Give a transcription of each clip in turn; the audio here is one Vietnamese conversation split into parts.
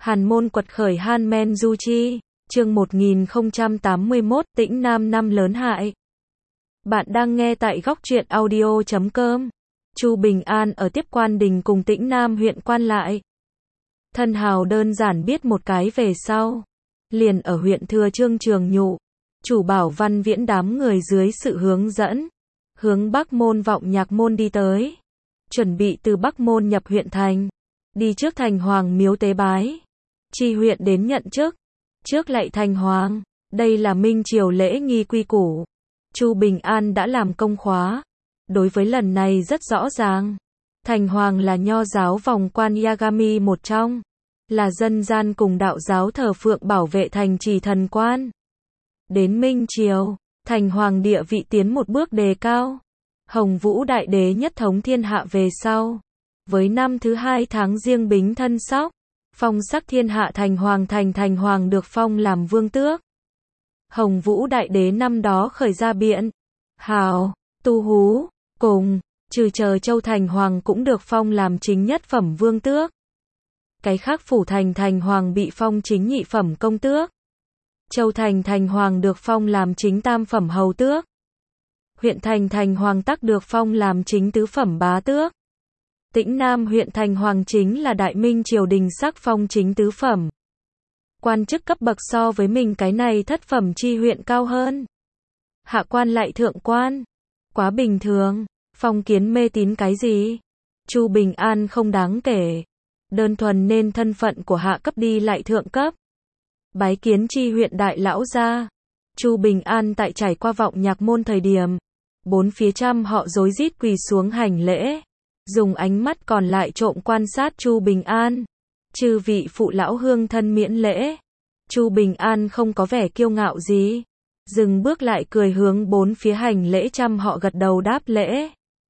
Hàn môn quật khởi Han Men Du Chi, chương 1081, Tĩnh Nam năm lớn hại. Bạn đang nghe tại góc truyện audio.com. Chu Bình An ở tiếp quan đình cùng Tĩnh Nam huyện quan lại. Thân hào đơn giản biết một cái về sau. Liền ở huyện Thừa Trương Trường Nhụ. Chủ Bảo Văn Viễn đám người dưới sự hướng dẫn. Hướng Bắc môn Vọng Nhạc môn đi tới. Chuẩn bị từ Bắc môn nhập huyện thành. Đi trước thành hoàng miếu tế bái. Tri huyện đến nhận chức. Trước lạy thành hoàng. Đây là minh triều lễ nghi quy củ. Chu Bình An đã làm công khóa. Đối với lần này rất rõ ràng. Thành hoàng là nho giáo vòng quan Yagami một trong. Là dân gian cùng đạo giáo thờ phượng bảo vệ thành trì thần quan. Đến minh triều, thành hoàng địa vị tiến một bước đề cao. Hồng Vũ đại đế nhất thống thiên hạ về sau. Với năm thứ 2 tháng Giêng Bính Thân Sóc, phong sắc thiên hạ thành hoàng được phong làm vương tước. Hồng Vũ đại đế năm đó khởi ra biện, Hào, Tu Hú, cùng, trừ chờ Châu thành hoàng cũng được phong làm chính nhất phẩm vương tước. Cái khác phủ thành hoàng bị phong chính nhị phẩm công tước. Châu thành hoàng được phong làm chính tam phẩm hầu tước. Huyện thành hoàng tắc được phong làm chính tứ phẩm bá tước. Tĩnh Nam huyện thành hoàng chính là đại minh triều đình sắc phong chính tứ phẩm. Quan chức cấp bậc so với mình cái này thất phẩm chi huyện cao hơn. Hạ quan lại thượng quan. Quá bình thường, phong kiến mê tín cái gì? Chu Bình An không đáng kể. Đơn thuần nên thân phận của hạ cấp đi lại thượng cấp. Bái kiến chi huyện đại lão gia. Chu Bình An tại trải qua Vọng Nhạc môn thời điểm. Bốn phía trăm họ rối rít quỳ xuống hành lễ. Dùng ánh mắt còn lại trộm quan sát Chu Bình An. Chư vị phụ lão hương thân miễn lễ. Chu Bình An không có vẻ kiêu ngạo gì. Dừng bước lại cười hướng bốn phía hành lễ trăm họ gật đầu đáp lễ.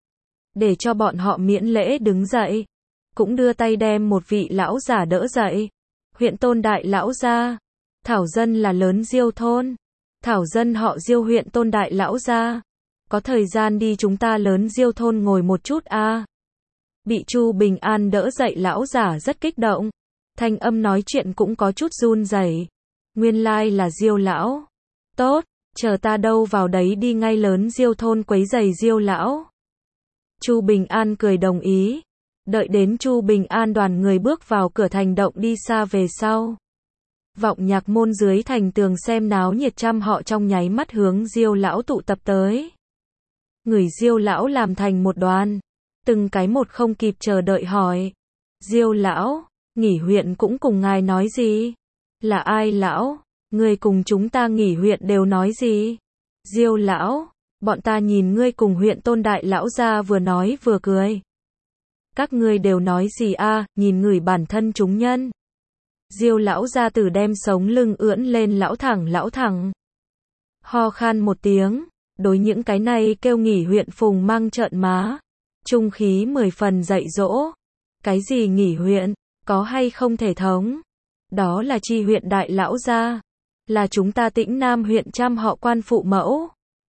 Để cho bọn họ miễn lễ đứng dậy. Cũng đưa tay đem một vị lão giả đỡ dậy. Huyện Tôn đại lão gia. Thảo dân là lớn Diêu thôn. Thảo dân họ Diêu huyện Tôn đại lão gia. Có thời gian đi chúng ta lớn Diêu thôn ngồi một chút a. Bị Chu Bình An đỡ dậy lão giả rất kích động. Thanh âm nói chuyện cũng có chút run rẩy. Nguyên lai là Diêu lão. Tốt, chờ ta đâu vào đấy đi ngay lớn Diêu thôn quấy giày Diêu lão. Chu Bình An cười đồng ý. Đợi đến Chu Bình An đoàn người bước vào cửa thành động đi xa về sau. Vọng Nhạc môn dưới thành tường xem náo nhiệt trăm họ trong nháy mắt hướng Diêu lão tụ tập tới. Người Diêu lão làm thành một đoàn. Từng cái một không kịp chờ đợi hỏi. Diêu lão, nghỉ huyện cũng cùng ngài nói gì? Là ai lão? Ngươi cùng chúng ta nghỉ huyện đều nói gì? Diêu lão, bọn ta nhìn ngươi cùng huyện Tôn đại lão gia vừa nói vừa cười. Các ngươi đều nói gì a? Nhìn người bản thân chúng nhân. Diêu lão gia tử đem sống lưng ưỡn lên lão thẳng. Ho khan một tiếng, đối những cái này kêu nghỉ huyện phùng mang trợn má. Trung khí 10 phần dạy dỗ. Cái gì nghỉ huyện, có hay không thể thống? Đó là chi huyện đại lão gia. Là chúng ta Tĩnh Nam huyện trăm họ quan phụ mẫu.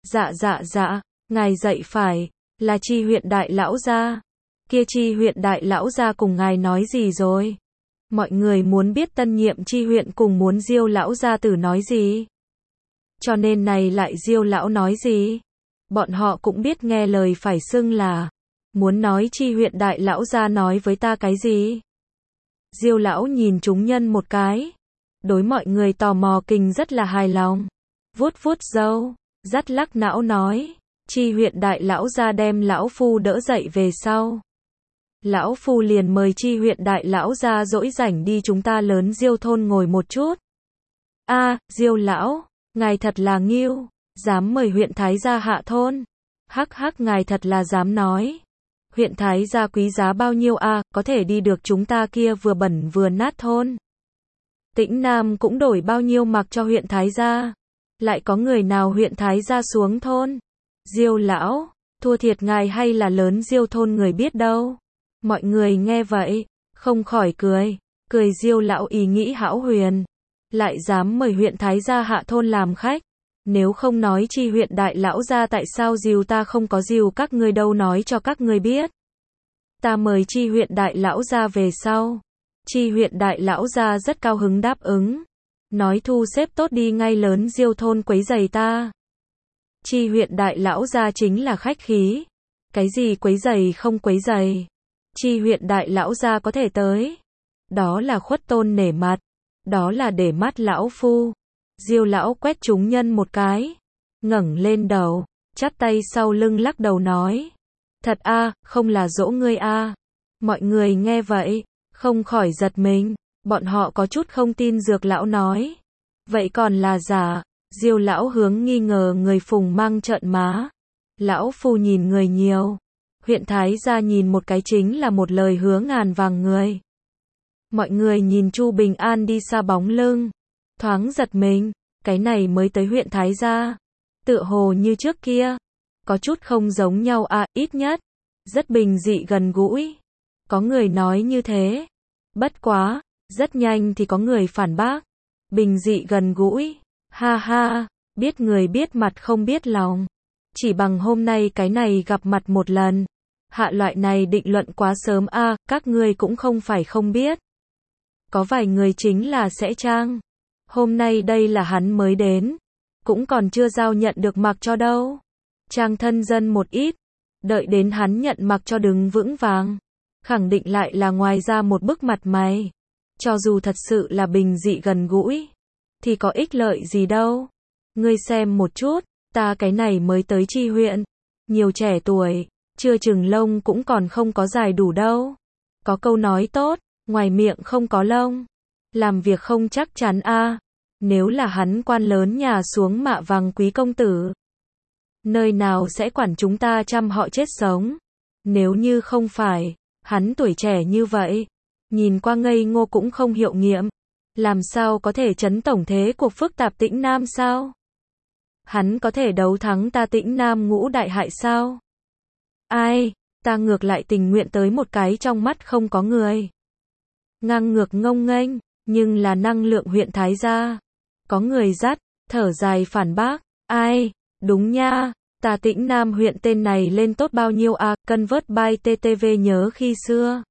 Dạ, ngài dạy phải, là chi huyện đại lão gia. Kia chi huyện đại lão gia cùng ngài nói gì rồi? Mọi người muốn biết tân nhiệm chi huyện cùng muốn Diêu lão gia tử nói gì? Cho nên này lại Diêu lão nói gì? Bọn họ cũng biết nghe lời phải xưng là. Muốn nói chi huyện đại lão gia nói với ta cái gì? Diêu lão nhìn chúng nhân một cái. Đối mọi người tò mò kinh rất là hài lòng. Vuốt râu, dắt lắc não nói. Chi huyện đại lão gia đem lão phu đỡ dậy về sau. Lão phu liền mời chi huyện đại lão gia dỗi rảnh đi chúng ta lớn Diêu thôn ngồi một chút. A, Diêu lão, ngài thật là nghiêu, dám mời huyện thái gia hạ thôn. Hắc ngài thật là dám nói. Huyện thái gia quý giá bao nhiêu a? Có thể đi được chúng ta kia vừa bẩn vừa nát thôn. Tĩnh Nam cũng đổi bao nhiêu mặc cho huyện thái gia. Lại có người nào huyện thái gia xuống thôn? Diêu lão, thua thiệt ngài hay là lớn Diêu thôn người biết đâu. Mọi người nghe vậy, không khỏi cười. Cười Diêu lão ý nghĩ hão huyền. Lại dám mời huyện thái gia hạ thôn làm khách. Nếu không nói chi huyện đại lão gia tại sao dìu ta không có dìu các ngươi đâu nói cho các ngươi biết. Ta mời chi huyện đại lão gia về sau. Chi huyện đại lão gia rất cao hứng đáp ứng. Nói thu xếp tốt đi ngay lớn Diêu thôn quấy giày ta. Chi huyện đại lão gia chính là khách khí. Cái gì quấy giày không quấy giày. Chi huyện đại lão gia có thể tới. Đó là khuất tôn nể mặt. Đó là để mắt lão phu. Diêu lão quét chúng nhân một cái. Ngẩng lên đầu. Chắp tay sau lưng lắc đầu nói. Thật a, không là dỗ ngươi a. Mọi người nghe vậy, không khỏi giật mình. Bọn họ có chút không tin Dược lão nói. Vậy còn là giả. Diêu lão hướng nghi ngờ người Phùng Mang trợn má. Lão phu nhìn người nhiều. Huyện Thái gia nhìn một cái chính là một lời hứa ngàn vàng người. Mọi người nhìn Chu Bình An đi xa bóng lưng. Thoáng giật mình. Cái này mới tới huyện Thái gia. Tựa hồ như trước kia. Có chút không giống nhau à, ít nhất. Rất bình dị gần gũi. Có người nói như thế. Bất quá. Rất nhanh thì có người phản bác. Bình dị gần gũi. Ha ha. Biết người biết mặt không biết lòng. Chỉ bằng hôm nay cái này gặp mặt một lần. Hạ loại này định luận quá sớm a, các ngươi cũng không phải không biết. Có vài người chính là sẽ trang. Hôm nay đây là hắn mới đến. Cũng còn chưa giao nhận được mặc cho đâu. Trang thân dân một ít. Đợi đến hắn nhận mặc cho đứng vững vàng. Khẳng định lại là ngoài ra một bức mặt mày. Cho dù thật sự là bình dị gần gũi. Thì có ích lợi gì đâu. Ngươi xem một chút. Ta cái này mới tới Chi huyện. Nhiều trẻ tuổi. Chưa chừng lông cũng còn không có dài đủ đâu. Có câu nói tốt. Ngoài miệng không có lông. Làm việc không chắc chắn a. Nếu là hắn quan lớn nhà xuống mạ vàng quý công tử. Nơi nào sẽ quản chúng ta chăm họ chết sống. Nếu như không phải. Hắn tuổi trẻ như vậy. Nhìn qua ngây ngô cũng không hiệu nghiệm. Làm sao có thể chấn tổng thế cuộc phức tạp Tĩnh Nam sao? Hắn có thể đấu thắng ta Tĩnh Nam ngũ đại hại sao? Ai, ta ngược lại tình nguyện tới một cái trong mắt không có người. Ngang ngược ngông nghênh, nhưng là năng lượng huyện Thái gia. Có người dắt, thở dài phản bác. Ai, đúng nha, ta Tĩnh Nam huyện tên này lên tốt bao nhiêu à, cân vớt by TTV nhớ khi xưa.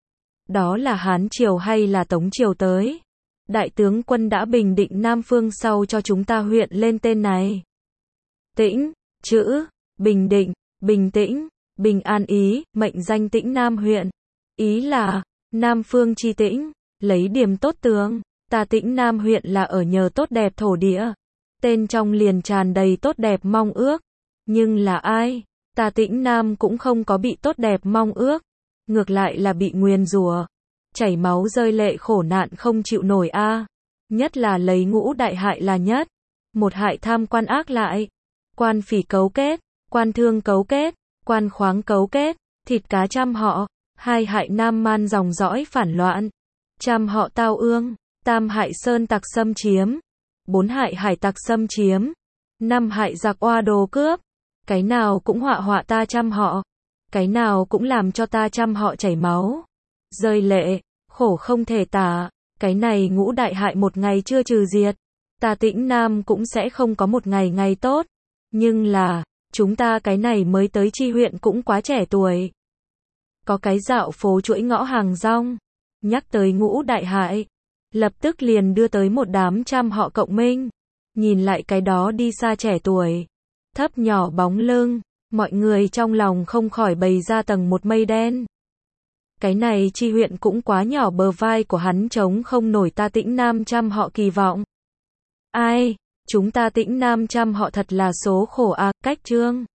Đó là Hán Triều hay là Tống Triều tới? Đại tướng quân đã bình định Nam Phương sau cho chúng ta huyện lên tên này. Tĩnh, chữ, bình định, bình tĩnh, bình an ý, mệnh danh Tĩnh Nam huyện. Ý là, Nam Phương chi tĩnh, lấy điểm tốt tướng. Ta Tĩnh Nam huyện là ở nhờ tốt đẹp thổ địa. Tên trong liền tràn đầy tốt đẹp mong ước. Nhưng là ai? Ta Tĩnh Nam cũng không có bị tốt đẹp mong ước. Ngược lại là bị nguyền rủa. Chảy máu rơi lệ khổ nạn không chịu nổi a. Nhất là lấy ngũ đại hại là nhất. Một hại tham quan ác lại. Quan phỉ cấu kết, quan thương cấu kết, quan khoáng cấu kết, thịt cá trăm họ. Hai hại nam man dòng dõi phản loạn. Trăm họ tao ương. Tam hại sơn tặc xâm chiếm. Bốn hại hải tặc xâm chiếm. Năm hại giặc oa đồ cướp. Cái nào cũng họa họa ta trăm họ. Cái nào cũng làm cho ta trăm họ chảy máu. Rơi lệ, khổ không thể tả. Cái này ngũ đại hại một ngày chưa trừ diệt. Ta Tĩnh Nam cũng sẽ không có một ngày ngày tốt. Nhưng là, chúng ta cái này mới tới Chi huyện cũng quá trẻ tuổi. Có cái dạo phố chuỗi ngõ hàng rong. Nhắc tới ngũ đại hại. Lập tức liền đưa tới một đám trăm họ cộng minh. Nhìn lại cái đó đi xa trẻ tuổi. Thấp nhỏ bóng lưng. Mọi người trong lòng không khỏi bày ra tầng một mây đen. Cái này Chi huyện cũng quá nhỏ, bờ vai của hắn chống không nổi ta Tĩnh Nam trăm họ kỳ vọng. Ai, chúng ta Tĩnh Nam trăm họ thật là số khổ à, cách trương.